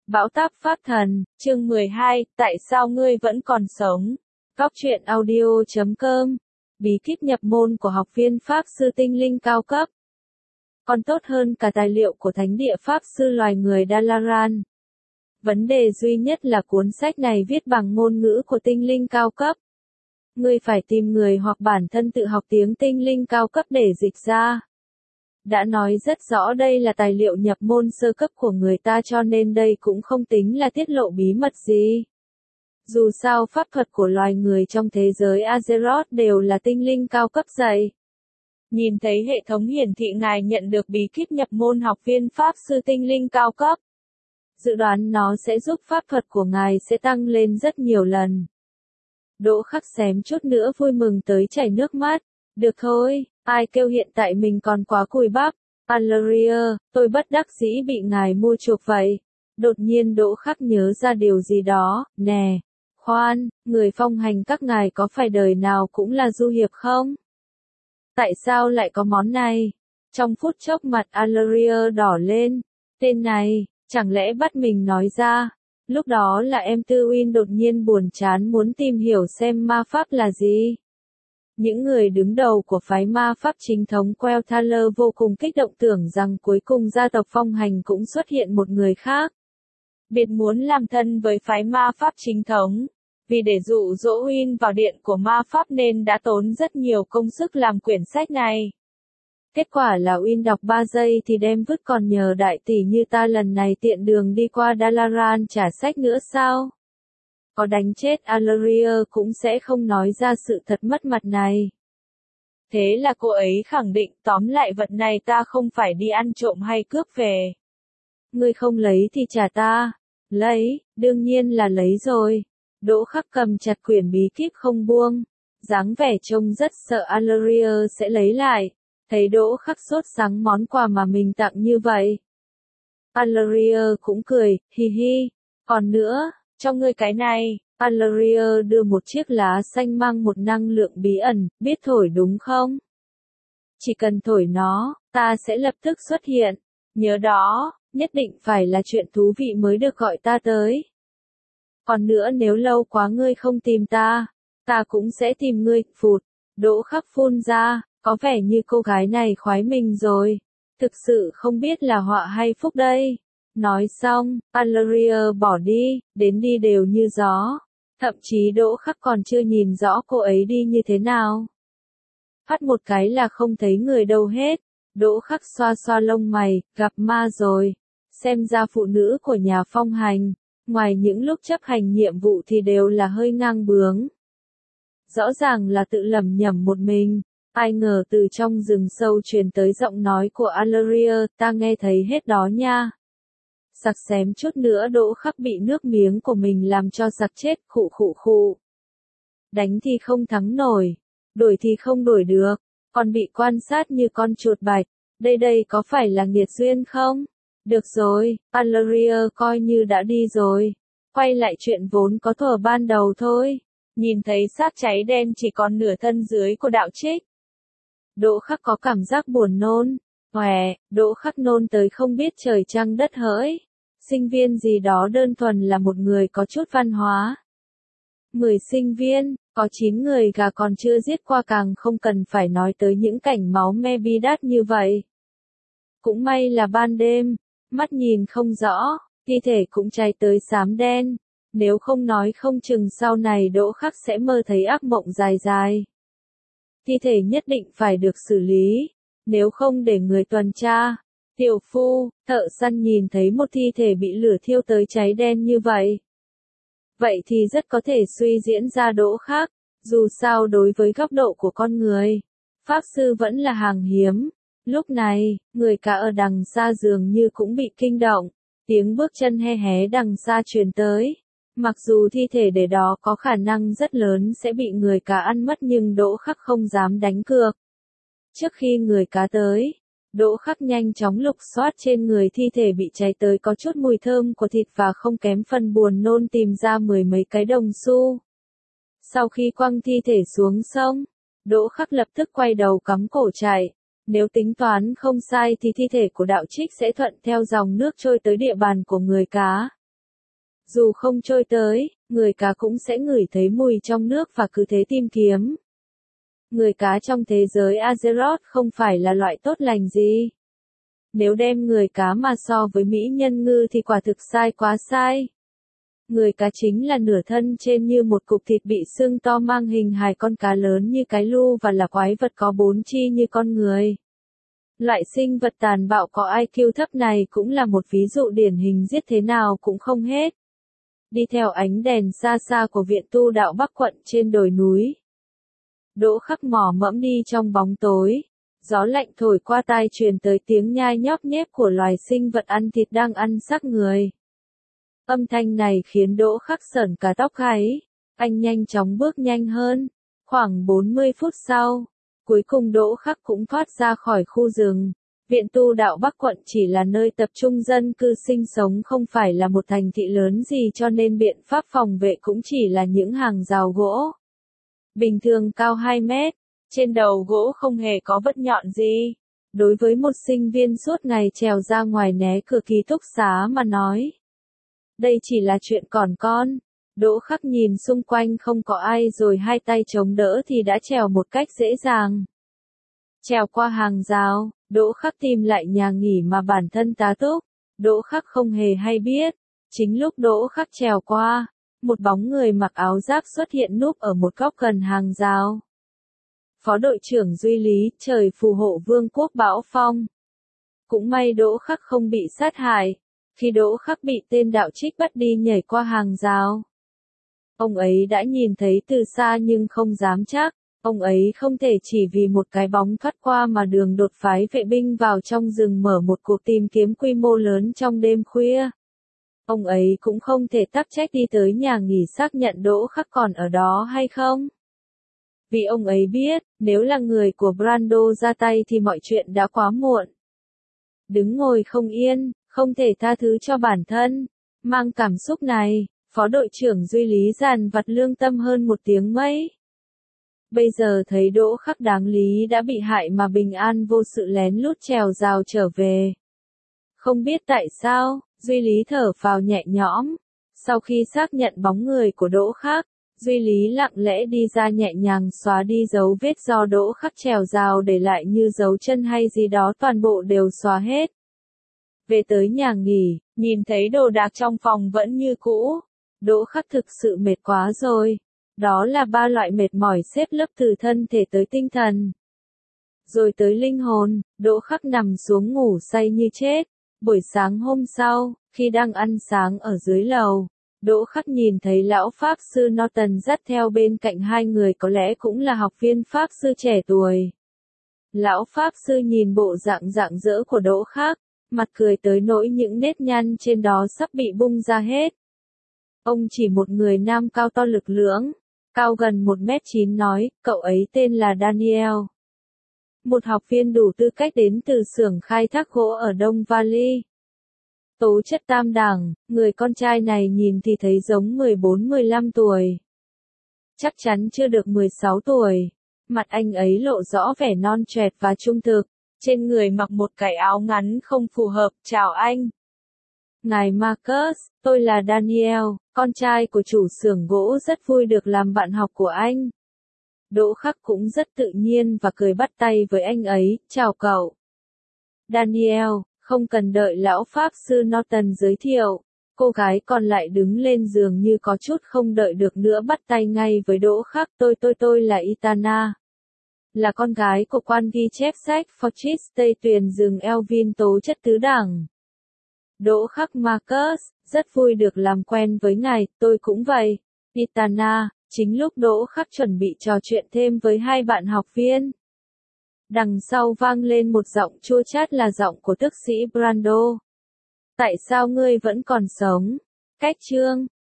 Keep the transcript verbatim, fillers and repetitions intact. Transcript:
Bão táp Pháp Thần, chương mười hai, tại sao ngươi vẫn còn sống? Góc truyện audio chấm com. Bí kíp nhập môn của học viên Pháp sư tinh linh cao cấp. Còn tốt hơn cả tài liệu của thánh địa Pháp sư loài người Dalaran. Vấn đề duy nhất là cuốn sách này viết bằng ngôn ngữ của tinh linh cao cấp. Ngươi phải tìm người hoặc bản thân tự học tiếng tinh linh cao cấp để dịch ra. Đã nói rất rõ đây là tài liệu nhập môn sơ cấp của người ta, cho nên đây cũng không tính là tiết lộ bí mật gì. Dù sao pháp thuật của loài người trong thế giới Azeroth đều là tinh linh cao cấp dạy. Nhìn thấy hệ thống hiển thị ngài nhận được bí kíp nhập môn học viên Pháp sư tinh linh cao cấp. Dự đoán nó sẽ giúp pháp thuật của ngài sẽ tăng lên rất nhiều lần. Đỗ Khắc xém chút nữa vui mừng tới chảy nước mắt. Được thôi, ai kêu hiện tại mình còn quá cùi bắp. Alaria, tôi bất đắc dĩ bị ngài mua chuộc vậy. Đột nhiên Đỗ Khắc nhớ ra điều gì đó. Nè, khoan, người phong hành các ngài có phải đời nào cũng là du hiệp không? Tại sao lại có món này? Trong phút chốc mặt Alaria đỏ lên. Tên này, chẳng lẽ bắt mình nói ra? Lúc đó là em Tư Uyên đột nhiên buồn chán muốn tìm hiểu xem ma pháp là gì. Những người đứng đầu của phái ma pháp chính thống Quel'Thalar vô cùng kích động, tưởng rằng cuối cùng gia tộc phong hành cũng xuất hiện một người khác. Biệt muốn làm thân với phái ma pháp chính thống. Vì để dụ dỗ Uyên vào điện của ma pháp nên đã tốn rất nhiều công sức làm quyển sách này. Kết quả là Uyên đọc ba giây thì đem vứt, còn nhờ đại tỷ như ta lần này tiện đường đi qua Dalaran trả sách nữa sao? Có đánh chết Alaria cũng sẽ không nói ra sự thật mất mặt này. Thế là cô ấy khẳng định, tóm lại vật này ta không phải đi ăn trộm hay cướp về. Ngươi không lấy thì trả ta. Lấy, đương nhiên là lấy rồi. Đỗ Khắc cầm chặt quyển bí kíp không buông. Dáng vẻ trông rất sợ Alaria sẽ lấy lại. Thấy Đỗ Khắc sốt sắng món quà mà mình tặng như vậy. Alaria cũng cười, hi hi. Còn nữa, cho ngươi cái này. Alaria đưa một chiếc lá xanh mang một năng lượng bí ẩn, biết thổi đúng không? Chỉ cần thổi nó, ta sẽ lập tức xuất hiện. Nhớ đó, nhất định phải là chuyện thú vị mới được gọi ta tới. Còn nữa, nếu lâu quá ngươi không tìm ta, ta cũng sẽ tìm ngươi. Phụt, Đỗ Khắc phun ra, có vẻ như cô gái này khoái mình rồi. Thực sự không biết là họa hay phúc đây. Nói xong, Alaria bỏ đi, đến đi đều như gió. Thậm chí Đỗ Khắc còn chưa nhìn rõ cô ấy đi như thế nào. Phát một cái là không thấy người đâu hết. Đỗ Khắc xoa xoa lông mày, gặp ma rồi. Xem ra phụ nữ của nhà phong hành, ngoài những lúc chấp hành nhiệm vụ thì đều là hơi ngang bướng. Rõ ràng là tự lầm nhầm một mình. Ai ngờ từ trong rừng sâu truyền tới giọng nói của Alaria, ta nghe thấy hết đó nha. Sặc xém chút nữa Đỗ Khắc bị nước miếng của mình làm cho sặc chết, khụ khụ khụ. Đánh thì không thắng nổi, đuổi thì không đuổi được, còn bị quan sát như con chuột bạch. Đây đây có phải là nghiệt duyên không? Được rồi, Alaria coi như đã đi rồi. Quay lại chuyện vốn có thuở ban đầu thôi. Nhìn thấy xác cháy đen chỉ còn nửa thân dưới của đạo trích. Đỗ Khắc có cảm giác buồn nôn. Hòe, Đỗ Khắc nôn tới không biết trời trăng đất hỡi. Sinh viên gì đó đơn thuần là một người có chút văn hóa. Mười sinh viên, có chín người gà còn chưa giết qua, càng không cần phải nói tới những cảnh máu me bi đát như vậy. Cũng may là ban đêm, mắt nhìn không rõ, thi thể cũng cháy tới xám đen. Nếu không nói không chừng sau này Đỗ Khắc sẽ mơ thấy ác mộng dài dài. Thi thể nhất định phải được xử lý, nếu không để người tuần tra. Tiểu phu, thợ săn nhìn thấy một thi thể bị lửa thiêu tới cháy đen như vậy. Vậy thì rất có thể suy diễn ra Đỗ Khắc, dù sao đối với góc độ của con người, Pháp sư vẫn là hàng hiếm. Lúc này, người cả ở đằng xa dường như cũng bị kinh động, tiếng bước chân he hé đằng xa truyền tới. Mặc dù thi thể để đó có khả năng rất lớn sẽ bị người cá ăn mất, nhưng Đỗ Khắc không dám đánh cược. Trước khi người cá tới, Đỗ Khắc nhanh chóng lục soát trên người thi thể bị cháy tới có chút mùi thơm của thịt và không kém phần buồn nôn, tìm ra mười mấy cái đồng xu. Sau khi quăng thi thể xuống sông, Đỗ Khắc lập tức quay đầu cắm cổ chạy. Nếu tính toán không sai thì thi thể của đạo trích sẽ thuận theo dòng nước trôi tới địa bàn của người cá. Dù không trôi tới, người cá cũng sẽ ngửi thấy mùi trong nước và cứ thế tìm kiếm. Người cá trong thế giới Azeroth không phải là loại tốt lành gì. Nếu đem người cá mà so với mỹ nhân ngư thì quả thực sai quá sai. Người cá chính là nửa thân trên như một cục thịt bị xương to mang hình hài con cá lớn như cái lu và là quái vật có bốn chi như con người. Loại sinh vật tàn bạo có i kiu thấp này cũng là một ví dụ điển hình giết thế nào cũng không hết. Đi theo ánh đèn xa xa của viện tu đạo Bắc Quận trên đồi núi. Đỗ Khắc mò mẫm đi trong bóng tối. Gió lạnh thổi qua tai truyền tới tiếng nhai nhóp nhép của loài sinh vật ăn thịt đang ăn xác người. Âm thanh này khiến Đỗ Khắc sởn cả tóc gáy. Anh nhanh chóng bước nhanh hơn. Khoảng bốn mươi phút sau, cuối cùng Đỗ Khắc cũng thoát ra khỏi khu rừng. Viện tu đạo Bắc Quận chỉ là nơi tập trung dân cư sinh sống, không phải là một thành thị lớn gì, cho nên biện pháp phòng vệ cũng chỉ là những hàng rào gỗ. Bình thường cao hai mét, trên đầu gỗ không hề có vết nhọn gì. Đối với một sinh viên suốt ngày trèo ra ngoài né cửa ký túc xá mà nói, đây chỉ là chuyện còn con. Đỗ Khắc nhìn xung quanh không có ai rồi hai tay chống đỡ thì đã trèo một cách dễ dàng. Trèo qua hàng rào, Đỗ Khắc tìm lại nhà nghỉ mà bản thân tá túc. Đỗ Khắc không hề hay biết. Chính lúc Đỗ Khắc trèo qua, một bóng người mặc áo giáp xuất hiện núp ở một góc gần hàng rào. Phó đội trưởng Duy Lý, trời phù hộ vương quốc bão phong. Cũng may Đỗ Khắc không bị sát hại. Khi Đỗ Khắc bị tên đạo trích bắt đi nhảy qua hàng rào, ông ấy đã nhìn thấy từ xa nhưng không dám chắc. Ông ấy không thể chỉ vì một cái bóng thoát qua mà đường đột phái vệ binh vào trong rừng mở một cuộc tìm kiếm quy mô lớn trong đêm khuya. Ông ấy cũng không thể tắc trách đi tới nhà nghỉ xác nhận Đỗ Khắc còn ở đó hay không. Vì ông ấy biết, nếu là người của Brando ra tay thì mọi chuyện đã quá muộn. Đứng ngồi không yên, không thể tha thứ cho bản thân. Mang cảm xúc này, Phó đội trưởng Duy Lý dàn vặt lương tâm hơn một tiếng mấy. Bây giờ thấy Đỗ Khắc đáng lý đã bị hại mà bình an vô sự lén lút trèo rào trở về. Không biết tại sao, Duy Lý thở phào nhẹ nhõm. Sau khi xác nhận bóng người của Đỗ Khắc, Duy Lý lặng lẽ đi ra nhẹ nhàng xóa đi dấu vết do Đỗ Khắc trèo rào để lại như dấu chân hay gì đó, toàn bộ đều xóa hết. Về tới nhà nghỉ, nhìn thấy đồ đạc trong phòng vẫn như cũ. Đỗ Khắc thực sự mệt quá rồi. Đó là ba loại mệt mỏi xếp lớp từ thân thể tới tinh thần. Rồi tới linh hồn, Đỗ Khắc nằm xuống ngủ say như chết. Buổi sáng hôm sau, khi đang ăn sáng ở dưới lầu, Đỗ Khắc nhìn thấy lão Pháp sư Norton dắt theo bên cạnh hai người có lẽ cũng là học viên Pháp sư trẻ tuổi. Lão Pháp sư nhìn bộ dạng rạng rỡ của Đỗ Khắc, mặt cười tới nỗi những nếp nhăn trên đó sắp bị bung ra hết. Ông chỉ một người nam cao to lực lưỡng, cao gần một mét chín nói, cậu ấy tên là Daniel. Một học viên đủ tư cách đến từ xưởng khai thác gỗ ở Đông Valley. Tố chất tam đẳng, người con trai này nhìn thì thấy giống mười bốn mười lăm tuổi. Chắc chắn chưa được mười sáu tuổi. Mặt anh ấy lộ rõ vẻ non trẻ và trung thực. Trên người mặc một cái áo ngắn không phù hợp, chào anh. Ngài Marcus, tôi là Daniel, con trai của chủ xưởng gỗ, rất vui được làm bạn học của anh. Đỗ Khắc cũng rất tự nhiên và cười bắt tay với anh ấy, chào cậu. Daniel, không cần đợi lão Pháp sư Norton giới thiệu. Cô gái còn lại đứng lên giường như có chút không đợi được nữa bắt tay ngay với Đỗ Khắc, tôi tôi tôi là Itana. Là con gái của quan ghi chép sách Fortress Tây Tuyền rừng Elvin, tố chất tứ đẳng. Đỗ Khắc Marcus, rất vui được làm quen với ngài, tôi cũng vậy. Itana, chính lúc Đỗ Khắc chuẩn bị trò chuyện thêm với hai bạn học viên. Đằng sau vang lên một giọng chua chát là giọng của tước sĩ Brando. Tại sao ngươi vẫn còn sống? Cách chương